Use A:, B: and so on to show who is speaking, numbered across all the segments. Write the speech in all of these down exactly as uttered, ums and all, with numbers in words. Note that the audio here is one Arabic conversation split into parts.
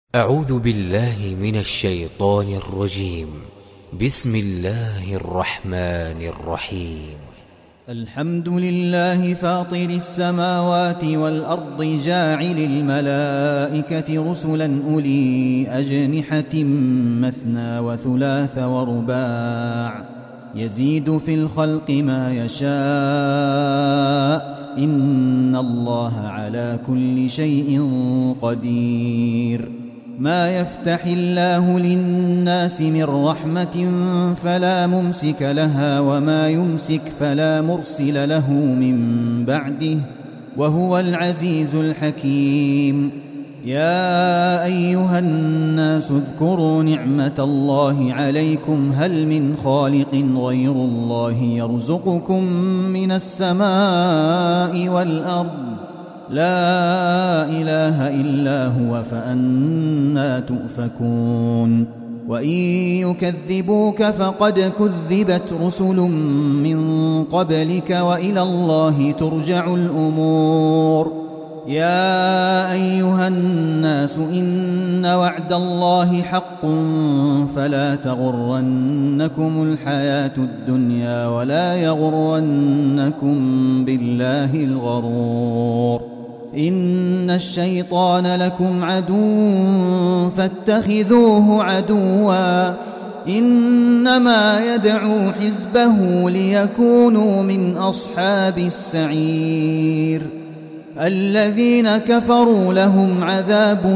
A: أعوذ بالله من الشيطان الرجيم. بسم الله الرحمن الرحيم.
B: الحمد لله فاطر السماوات والأرض جاعل الملائكة رسلا أولي أجنحة مثنى وثلاث ورباع يزيد في الخلق ما يشاء إن الله على كل شيء قدير. ما يفتح الله للناس من رحمة فلا ممسك لها وما يمسك فلا مرسل له من بعده وهو العزيز الحكيم. يا أيها الناس اذكروا نعمة الله عليكم هل من خالق غير الله يرزقكم من السماء والأرض لا إله إلا هو فأنى تؤفكون. وإن يكذبوك فقد كذبت رسل من قبلك وإلى الله ترجع الأمور. يا أيها الناس إن وعد الله حق فلا تغرنكم الحياة الدنيا ولا يغرنكم بالله الغرور. إن الشيطان لكم عدو فاتخذوه عدوا إنما يدعو حزبه ليكونوا من أصحاب السعير. الذين كفروا لهم عذاب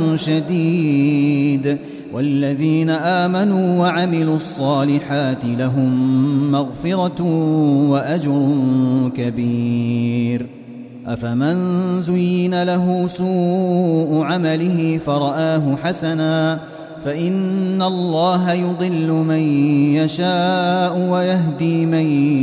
B: شديد والذين آمنوا وعملوا الصالحات لهم مغفرة وأجر كبير. أفمن زين له سوء عمله فرآه حسنا فإن الله يضل من يشاء ويهدي من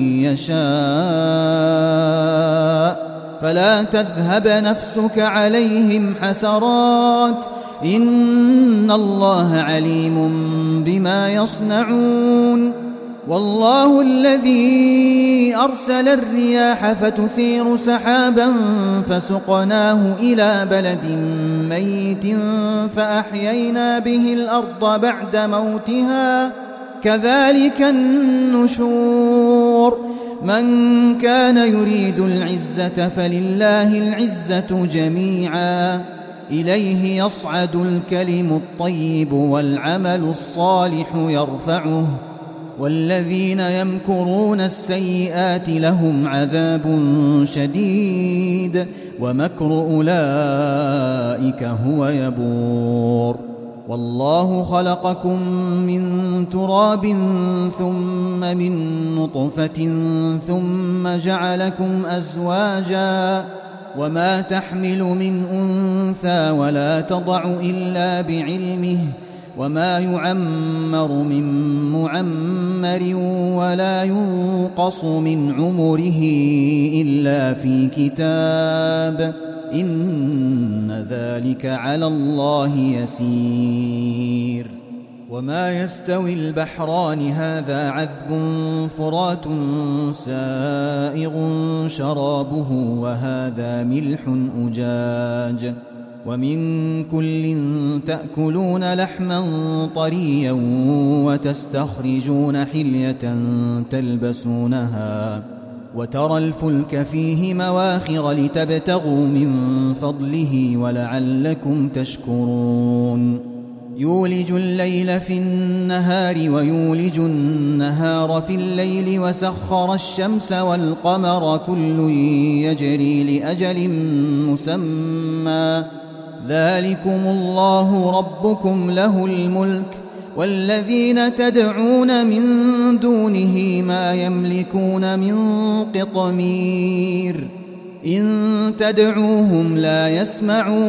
B: يشاء فلا تذهب نفسك عليهم حسرات إن الله عليم بما يصنعون. والله الذي أرسل الرياح فتثير سحابا فسقناه إلى بلد ميت فأحيينا به الأرض بعد موتها كذلك النشور. من كان يريد العزة فلله العزة جميعا إليه يصعد الكلم الطيب والعمل الصالح يرفعه والذين يمكرون السيئات لهم عذاب شديد ومكر أولئك هو يبور. والله خلقكم من تراب ثم من نطفة ثم جعلكم أزواجا وما تحمل من أنثى ولا تضع إلا بعلمه وما يعمر من معمر ولا ينقص من عمره إلا في كتاب إن ذلك على الله يسير. وما يستوي البحران هذا عذب فرات سائغ شرابه وهذا ملح أجاج ومن كل تأكلون لحما طريا وتستخرجون حلية تلبسونها وترى الفلك فيه مواخر لتبتغوا من فضله ولعلكم تشكرون. يولج الليل في النهار ويولج النهار في الليل وسخر الشمس والقمر كل يجري لأجل مسمى ذلكم الله ربكم له الملك والذين تدعون من دونه ما يملكون من قطمير. إن تدعوهم لا يسمعوا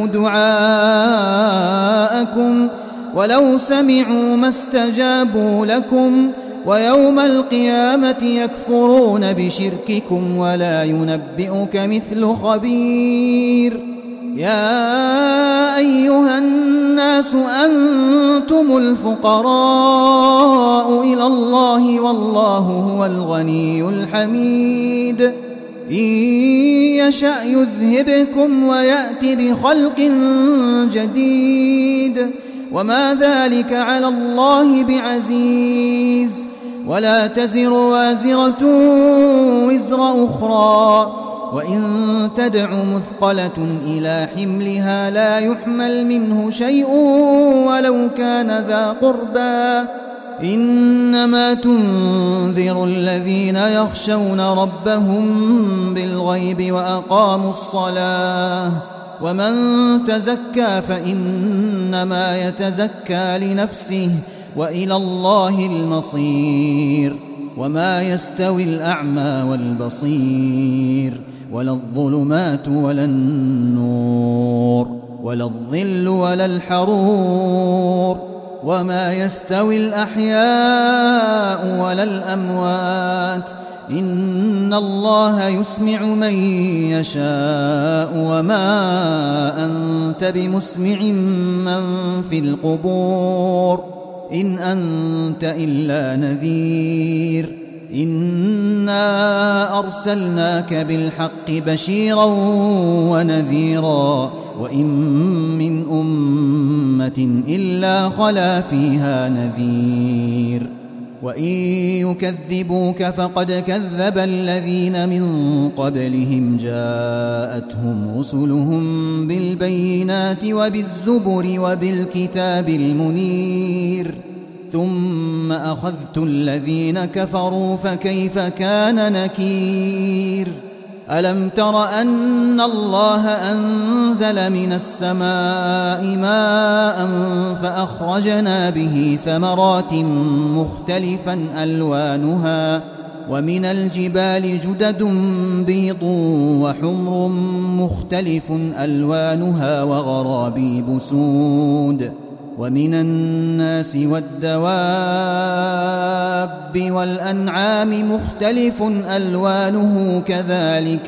B: دعاءكم ولو سمعوا ما استجابوا لكم ويوم القيامة يكفرون بشرككم ولا ينبئك مثل خبير. يا أيها الناس أنتم الفقراء إلى الله والله هو الغني الحميد. إن يشأ يذهبكم ويأت بخلق جديد وما ذلك على الله بعزيز. ولا تزر وازرة وزر أخرى وإن تدع مثقلة إلى حملها لا يحمل منه شيء ولو كان ذا قربى إنما تنذر الذين يخشون ربهم بالغيب وأقاموا الصلاة ومن تزكى فإنما يتزكى لنفسه وإلى الله المصير. وما يستوي الأعمى والبصير ولا الظلمات ولا النور ولا الظل ولا الحرور وما يستوي الأحياء ولا الأموات إن الله يسمع من يشاء وما أنت بمسمع من في القبور إن أنت إلا نذير. إنا أرسلناك بالحق بشيرا ونذيرا وإن من أمة إلا خلا فيها نذير. وإن يكذبوك فقد كذب الذين من قبلهم جاءتهم رسلهم بالبينات وبالزبر وبالكتاب المنير ثم أخذت الذين كفروا فكيف كان نكير. ألم تر أن الله أنزل من السماء ماء فأخرجنا به ثمرات مختلفا ألوانها ومن الجبال جدد بيض وحمر مختلف ألوانها وغرابيب سود ومن الناس والدواب والأنعام مختلف ألوانه كذلك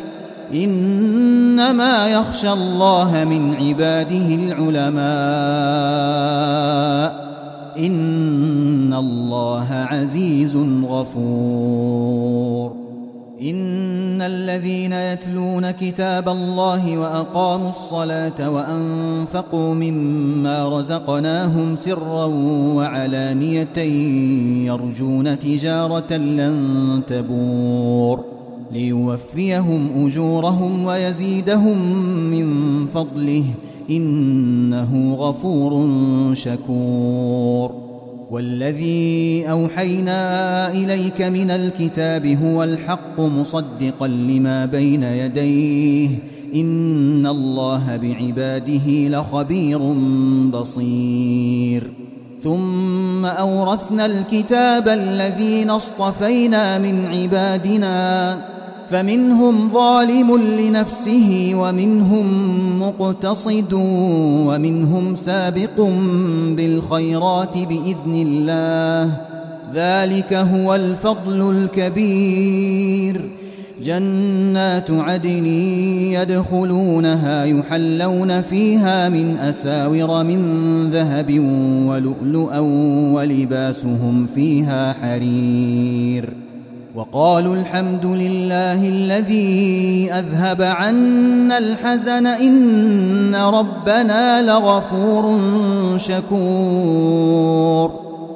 B: إنما يخشى الله من عباده العلماء إن الله عزيز غفور. إن الذين يتلون كتاب الله وأقاموا الصلاة وأنفقوا مما رزقناهم سرا وعلانية يرجون تجارة لن تبور ليوفيهم أجورهم ويزيدهم من فضله إنه غفور شكور. والذي أوحينا إليك من الكتاب هو الحق مصدقا لما بين يديه إن الله بعباده لخبير بصير. ثم أورثنا الكتاب الذين اصطفينا من عبادنا فمنهم ظالم لنفسه ومنهم مقتصد ومنهم سابق بالخيرات بإذن الله ذلك هو الفضل الكبير. جنات عدن يدخلونها يحلون فيها من أساور من ذهب ولؤلؤا ولباسهم فيها حرير. وقالوا الحمد لله الذي أذهب عنا الحزن إن ربنا لغفور شكور.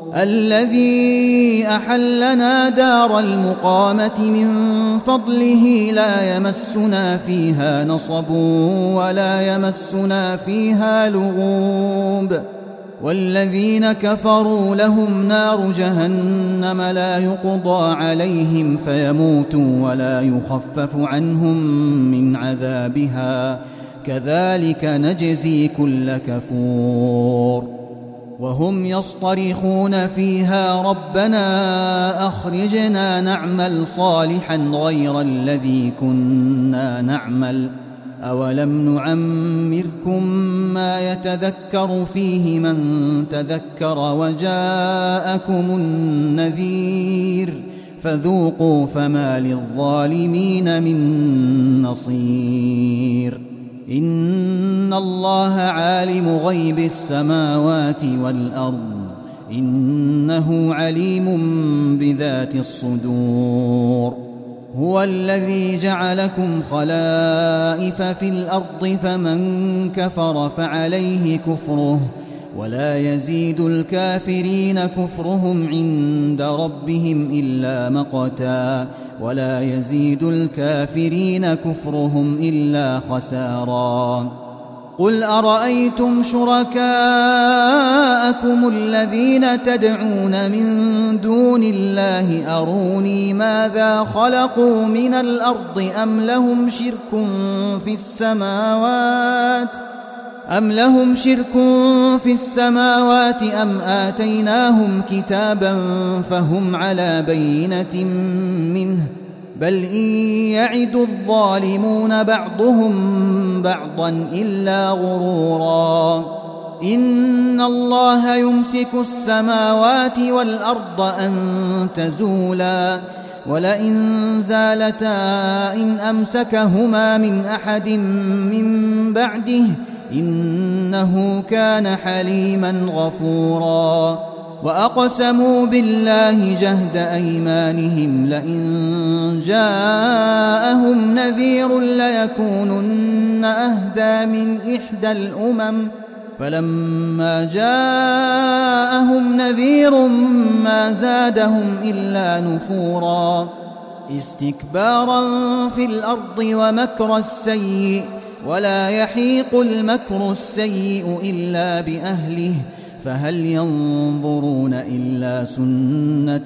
B: الذي أحلنا دار المقامة من فضله لا يمسنا فيها نصب ولا يمسنا فيها لغوب. والذين كفروا لهم نار جهنم لا يقضى عليهم فيموتوا ولا يخفف عنهم من عذابها كذلك نجزي كل كفور. وهم يصطرخون فيها ربنا أخرجنا نعمل صالحا غير الذي كنا نعمل أولم نعمركم ما يتذكر فيه من تذكر وجاءكم النذير فذوقوا فما للظالمين من نصير. إن الله عالم غيب السماوات والأرض إنه عليم بذات الصدور. هو الذي جعلكم خلائف في الأرض فمن كفر فعليه كفره ولا يزيد الكافرين كفرهم عند ربهم إلا مقتا ولا يزيد الكافرين كفرهم إلا خسارا قل أرأيتم شركاءكم الذين تدعون من دون الله أروني ماذا خلقوا من الأرض أم لهم شرك في السماوات أم لهم شرك في السماوات أم آتيناهم كتابا فهم على بينة منه بل إن يعد الظالمون بعضهم بعضا إلا غرورا إن الله يمسك السماوات والأرض أن تزولا ولئن زالتا إن أمسكهما من أحد من بعده إنه كان حليما غفورا وأقسموا بالله جهد أيمانهم لئن جاءهم نذير ليكونن أهدى من إحدى الأمم فلما جاءهم نذير ما زادهم إلا نفورا استكبارا في الأرض ومكر السيء ولا يحيق المكر السيء إلا بأهله فهل ينظرون إلا سنة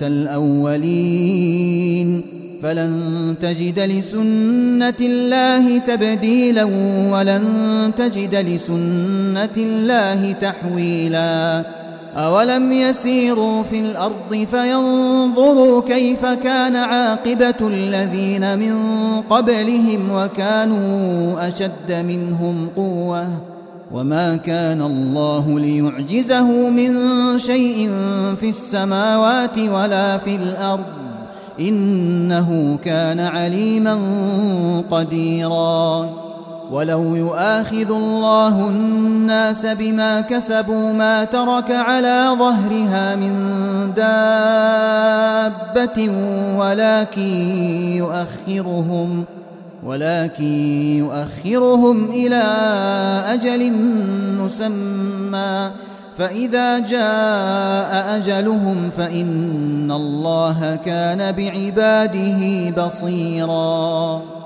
B: الأولين فلن تجد لسنة الله تبديلا ولن تجد لسنة الله تحويلا أولم يسيروا في الأرض فينظروا كيف كان عاقبة الذين من قبلهم وكانوا أشد منهم قوة وما كان الله ليعجزه من شيء في السماوات ولا في الأرض إنه كان عليما قديرا ولو يؤاخذ الله الناس بما كسبوا ما ترك على ظهرها من دابة ولكن يؤخرهم ولكن يؤخرهم إلى أجل مسمى فإذا جاء أجلهم فإن الله كان بعباده بصيرا.